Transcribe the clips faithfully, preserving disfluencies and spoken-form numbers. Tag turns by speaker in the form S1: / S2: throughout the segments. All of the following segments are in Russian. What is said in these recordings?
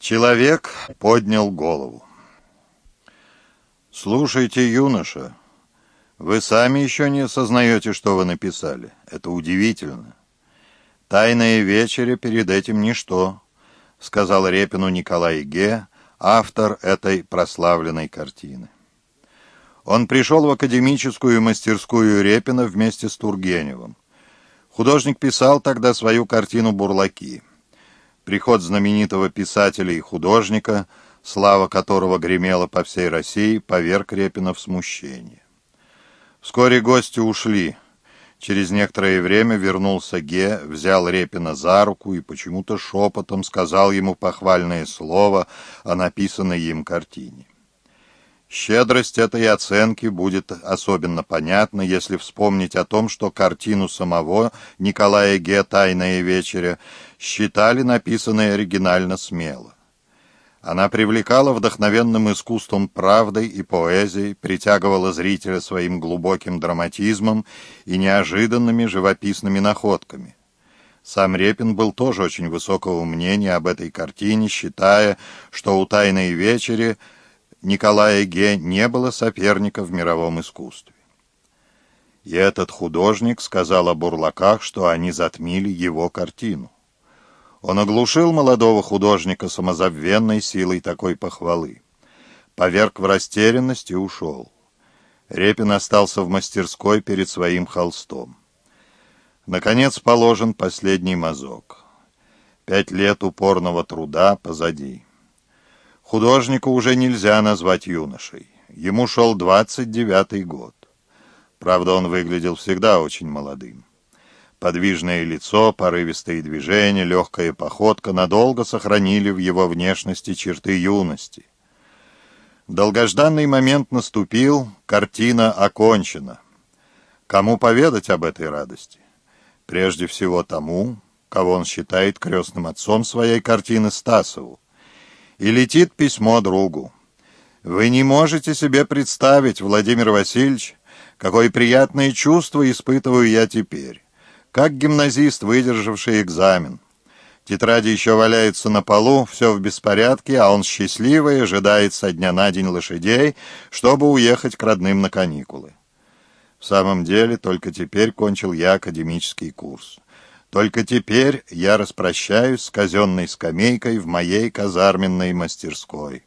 S1: Человек поднял голову. «Слушайте, юноша, вы сами еще не осознаете, что вы написали. Это удивительно. «Тайная вечеря» перед этим ничто», — сказал Репину Николай Ге, автор этой прославленной картины. Он пришел в академическую мастерскую Репина вместе с Тургеневым. Художник писал тогда свою картину «Бурлаки». Приход знаменитого писателя и художника, слава которого гремела по всей России, поверг Репина в смущение. Вскоре гости ушли. Через некоторое время вернулся Ге, взял Репина за руку и почему-то шепотом сказал ему похвальное слово о написанной им картине. Щедрость этой оценки будет особенно понятна, если вспомнить о том, что картину самого Николая Ге «Тайная вечеря» считали написанной оригинально смело. Она привлекала вдохновенным искусством, правдой и поэзией, притягивала зрителя своим глубоким драматизмом и неожиданными живописными находками. Сам Репин был тоже очень высокого мнения об этой картине, считая, что у «Тайной вечери» Николая Ге не было соперника в мировом искусстве. И этот художник сказал о «Бурлаках», что они затмили его картину. Он оглушил молодого художника самозабвенной силой такой похвалы. Поверг в растерянность и ушел. Репин остался в мастерской перед своим холстом. Наконец положен последний мазок. Пять лет упорного труда позади. Художника уже нельзя назвать юношей. Ему шел двадцать девятый год. Правда, он выглядел всегда очень молодым. Подвижное лицо, порывистые движения, легкая походка надолго сохранили в его внешности черты юности. Долгожданный момент наступил, картина окончена. Кому поведать об этой радости? Прежде всего тому, кого он считает крестным отцом своей картины, Стасову. И летит письмо другу. «Вы не можете себе представить, Владимир Васильевич, какое приятное чувство испытываю я теперь. Как гимназист, выдержавший экзамен. Тетради еще валяются на полу, все в беспорядке, а он счастливый, ожидает со дня на день лошадей, чтобы уехать к родным на каникулы. В самом деле, только теперь кончил я академический курс. Только теперь я распрощаюсь с казенной скамейкой в моей казарменной мастерской.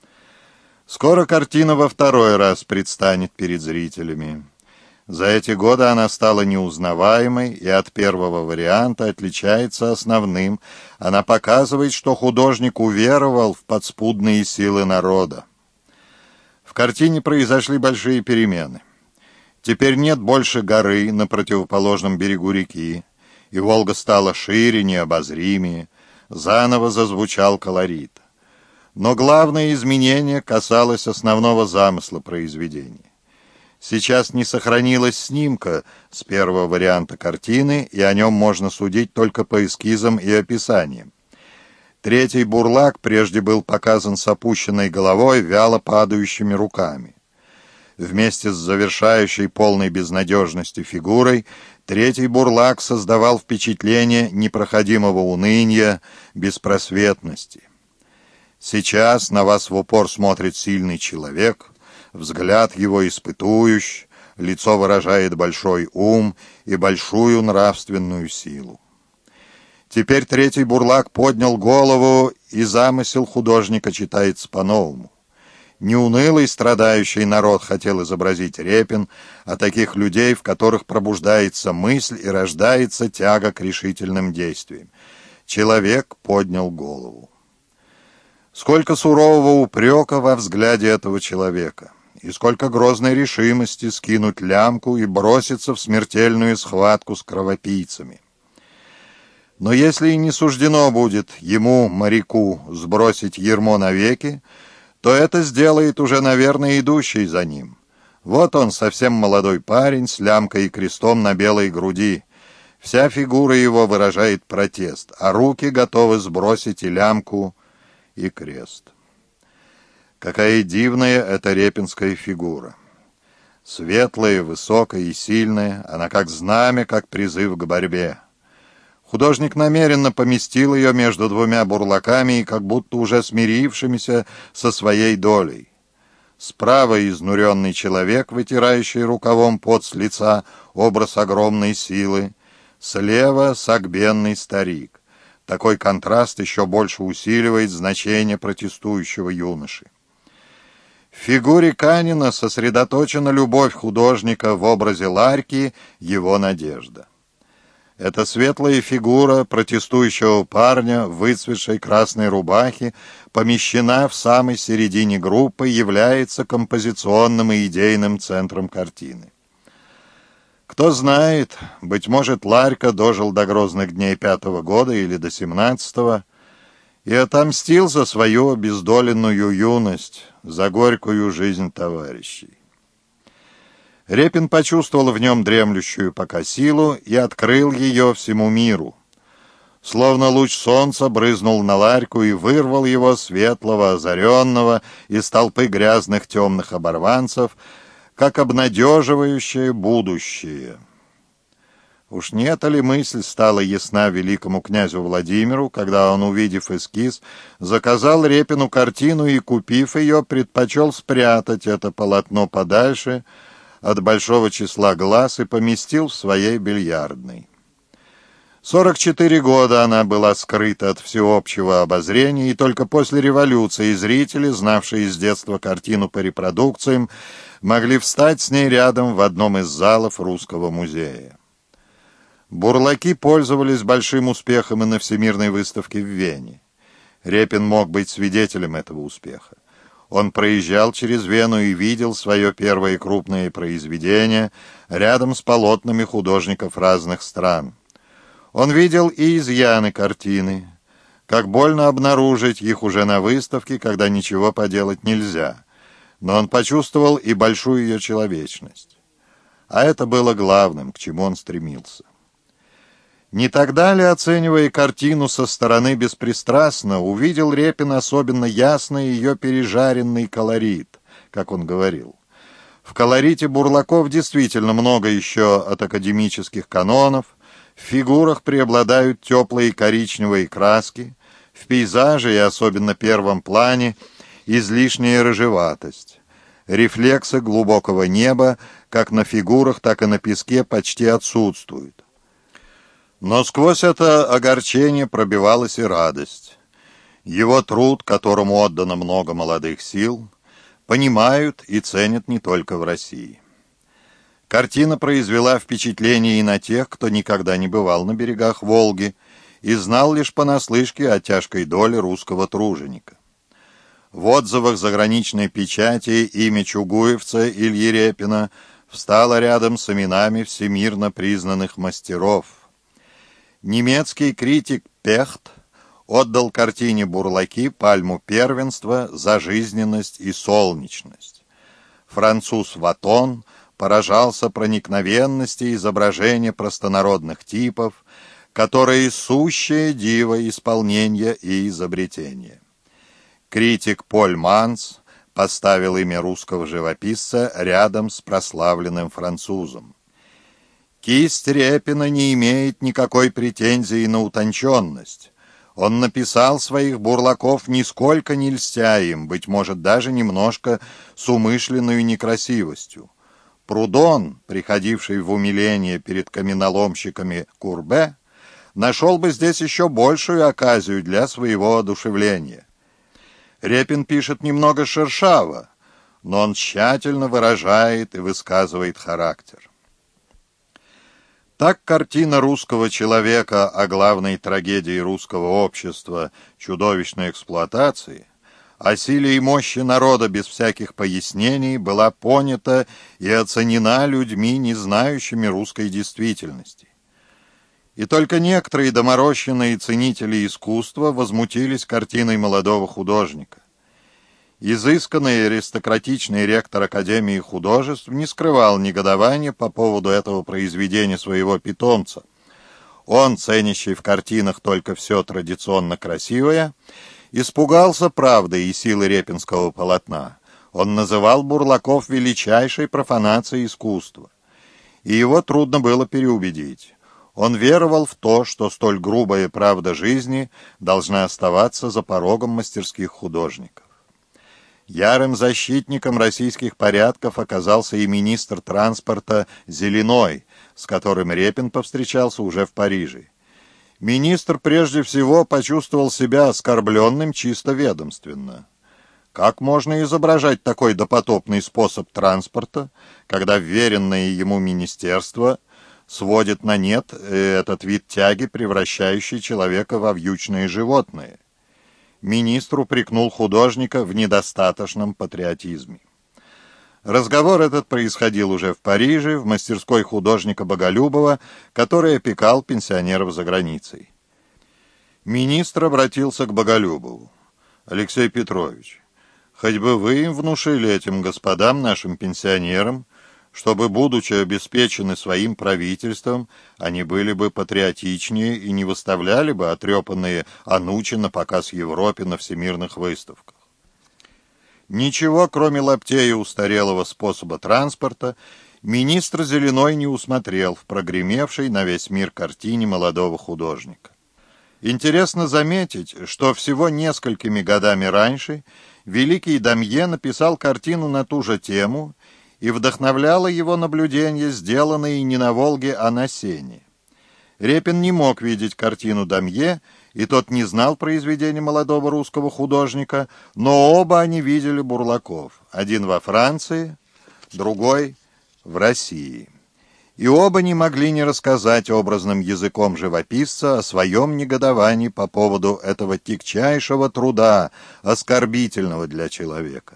S1: Скоро картина во второй раз предстанет перед зрителями. За эти годы она стала неузнаваемой и от первого варианта отличается основным. Она показывает, что художник уверовал в подспудные силы народа. В картине произошли большие перемены. Теперь нет больше горы на противоположном берегу реки, и Волга стала шире, необозримее, заново зазвучал колорит. Но главное изменение касалось основного замысла произведения. Сейчас не сохранилось снимка с первого варианта картины, и о нем можно судить только по эскизам и описаниям. Третий бурлак прежде был показан с опущенной головой, вяло падающими руками. Вместе с завершающей полной безнадежности фигурой третий бурлак создавал впечатление непроходимого уныния, беспросветности. Сейчас на вас в упор смотрит сильный человек, взгляд его испытующ, лицо выражает большой ум и большую нравственную силу. Теперь третий бурлак поднял голову, и замысел художника читается по-новому. Не унылый страдающий народ хотел изобразить Репин, а таких людей, в которых пробуждается мысль и рождается тяга к решительным действиям. Человек поднял голову. Сколько сурового упрека во взгляде этого человека, и сколько грозной решимости скинуть лямку и броситься в смертельную схватку с кровопийцами. Но если и не суждено будет ему, моряку, сбросить ярмо навеки, то это сделает уже, наверное, идущий за ним. Вот он, совсем молодой парень, с лямкой и крестом на белой груди. Вся фигура его выражает протест, а руки готовы сбросить и лямку, и крест. Какая дивная эта репинская фигура. Светлая, высокая и сильная, она как знамя, как призыв к борьбе. Художник намеренно поместил ее между двумя бурлаками и как будто уже смирившимися со своей долей. Справа изнуренный человек, вытирающий рукавом пот с лица, образ огромной силы. Слева согбенный старик. Такой контраст еще больше усиливает значение протестующего юноши. В фигуре Канина сосредоточена любовь художника в образе Ларьки, его надежда. Эта светлая фигура протестующего парня в выцветшей красной рубахе помещена в самой середине группы, является композиционным и идейным центром картины. Кто знает, быть может, Ларька дожил до грозных дней пятого года или до семнадцатого и отомстил за свою обездоленную юность, за горькую жизнь товарищей. Репин почувствовал в нем дремлющую пока силу и открыл ее всему миру. Словно луч солнца брызнул на Ларьку и вырвал его, светлого, озаренного, из толпы грязных темных оборванцев, как обнадеживающее будущее. Уж не эта ли мысль стала ясна великому князю Владимиру, когда он, увидев эскиз, заказал Репину картину и, купив ее, предпочел спрятать это полотно подальше от большого числа глаз и поместил в своей бильярдной. Сорок четыре года она была скрыта от всеобщего обозрения, и только после революции зрители, знавшие с детства картину по репродукциям, могли встать с ней рядом в одном из залов Русского музея. Бурлаки пользовались большим успехом и на Всемирной выставке в Вене. Репин мог быть свидетелем этого успеха. Он проезжал через Вену и видел свое первое крупное произведение рядом с полотнами художников разных стран. Он видел и изъяны картины. Как больно обнаружить их уже на выставке, когда ничего поделать нельзя. Но он почувствовал и большую ее человечность. А это было главным, к чему он стремился. Не тогда ли, оценивая картину со стороны беспристрастно, увидел Репин особенно ясно ее пережаренный колорит, как он говорил. В колорите бурлаков действительно много еще от академических канонов, в фигурах преобладают теплые коричневые краски, в пейзаже и особенно первом плане излишняя рыжеватость. Рефлексы глубокого неба как на фигурах, так и на песке почти отсутствуют. Но сквозь это огорчение пробивалась и радость. Его труд, которому отдано много молодых сил, понимают и ценят не только в России. Картина произвела впечатление и на тех, кто никогда не бывал на берегах Волги и знал лишь понаслышке о тяжкой доле русского труженика. В отзывах заграничной печати имя чугуевца Ильи Репина встало рядом с именами всемирно признанных мастеров. Немецкий критик Пехт отдал картине «Бурлаки» пальму первенства за жизненность и солнечность. Француз Ватон поражался проникновенности изображения простонародных типов, которые сущее диво исполнения и изобретения. Критик Поль Манс поставил имя русского живописца рядом с прославленным французом. Кисть Репина не имеет никакой претензии на утонченность. Он написал своих бурлаков нисколько не льстя им, быть может, даже немножко с умышленной некрасивостью. Прудон, приходивший в умиление перед каменоломщиками Курбе, нашел бы здесь еще большую оказию для своего одушевления. Репин пишет немного шершаво, но он тщательно выражает и высказывает характер. Так картина русского человека о главной трагедии русского общества чудовищной эксплуатации, о силе и мощи народа без всяких пояснений была понята и оценена людьми, не знающими русской действительности. И только некоторые доморощенные ценители искусства возмутились картиной молодого художника. Изысканный и аристократичный ректор Академии художеств не скрывал негодования по поводу этого произведения своего питомца. Он, ценящий в картинах только все традиционно красивое, испугался правды и силы репинского полотна. Он называл бурлаков величайшей профанацией искусства. И его трудно было переубедить. Он веровал в то, что столь грубая правда жизни должна оставаться за порогом мастерских художников. Ярым защитником российских порядков оказался и министр транспорта Зеленой, с которым Репин повстречался уже в Париже. Министр прежде всего почувствовал себя оскорбленным чисто ведомственно. Как можно изображать такой допотопный способ транспорта, когда вверенное ему министерство сводит на нет этот вид тяги, превращающий человека во вьючное животное? Министр упрекнул художника в недостаточном патриотизме. Разговор этот происходил уже в Париже, в мастерской художника Боголюбова, который опекал пенсионеров за границей. Министр обратился к Боголюбову. «Алексей Петрович, хоть бы вы им внушили этим господам, нашим пенсионерам, чтобы, будучи обеспечены своим правительством, они были бы патриотичнее и не выставляли бы отрепанные анучи на показ Европе на всемирных выставках». Ничего, кроме лаптей устарелого способа транспорта, министр Зеленой не усмотрел в прогремевшей на весь мир картине молодого художника. Интересно заметить, что всего несколькими годами раньше великий Дамье написал картину на ту же тему, и вдохновляло его наблюдения, сделанные не на Волге, а на Сене. Репин не мог видеть картину Дамье, и тот не знал произведения молодого русского художника, но оба они видели Бурлаков, один во Франции, другой в России. И оба не могли не рассказать образным языком живописца о своем негодовании по поводу этого тягчайшего труда, оскорбительного для человека.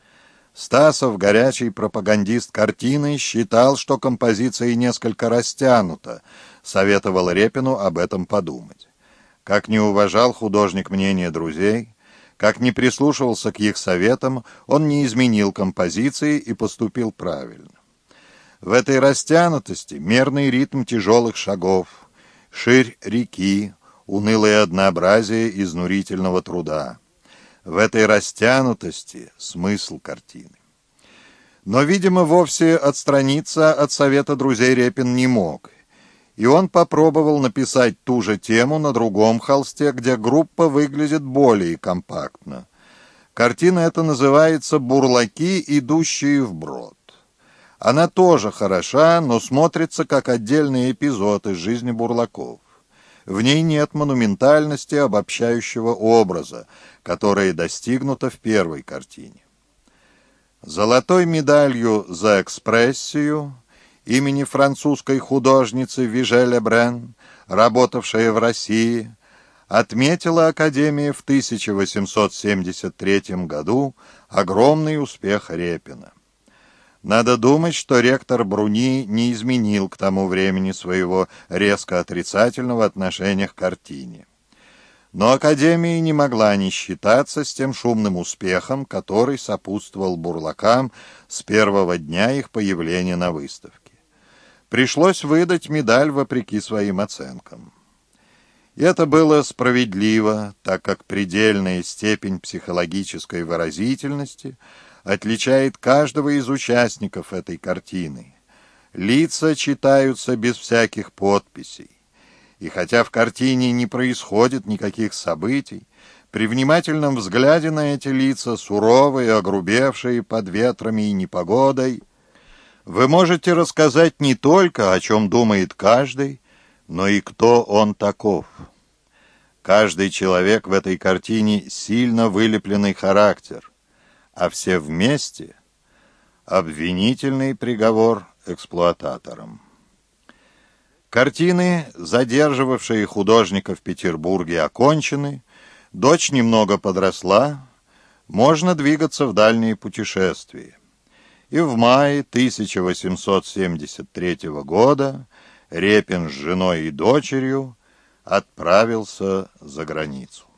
S1: Стасов, горячий пропагандист картины, считал, что композиция несколько растянута, советовал Репину об этом подумать. Как не уважал художник мнение друзей, как не прислушивался к их советам, он не изменил композиции и поступил правильно. В этой растянутости мерный ритм тяжелых шагов, ширь реки, унылое однообразие изнурительного труда. В этой растянутости смысл картины. Но, видимо, вовсе отстраниться от совета друзей Репин не мог, и он попробовал написать ту же тему на другом холсте, где группа выглядит более компактно. Картина эта называется «Бурлаки, идущие вброд». Она тоже хороша, но смотрится как отдельный эпизод из жизни бурлаков. В ней нет монументальности обобщающего образа, которая достигнута в первой картине. Золотой медалью за экспрессию имени французской художницы Виже Лебрен, работавшей в России, отметила Академия в тысяча восемьсот семьдесят третьем году огромный успех Репина. Надо думать, что ректор Бруни не изменил к тому времени своего резко отрицательного отношения к картине. Но Академия не могла не считаться с тем шумным успехом, который сопутствовал бурлакам с первого дня их появления на выставке. Пришлось выдать медаль вопреки своим оценкам. И это было справедливо, так как предельная степень психологической выразительности отличает каждого из участников этой картины. Лица читаются без всяких подписей. И хотя в картине не происходит никаких событий, при внимательном взгляде на эти лица, суровые, огрубевшие под ветрами и непогодой, вы можете рассказать не только, о чем думает каждый, но и кто он таков. Каждый человек в этой картине сильно вылепленный характер, а все вместе — обвинительный приговор эксплуататорам. Картины, задерживавшие художника в Петербурге, окончены, дочь немного подросла, можно двигаться в дальние путешествия. И в мае тысяча восемьсот семьдесят третьего года Репин с женой и дочерью отправился за границу.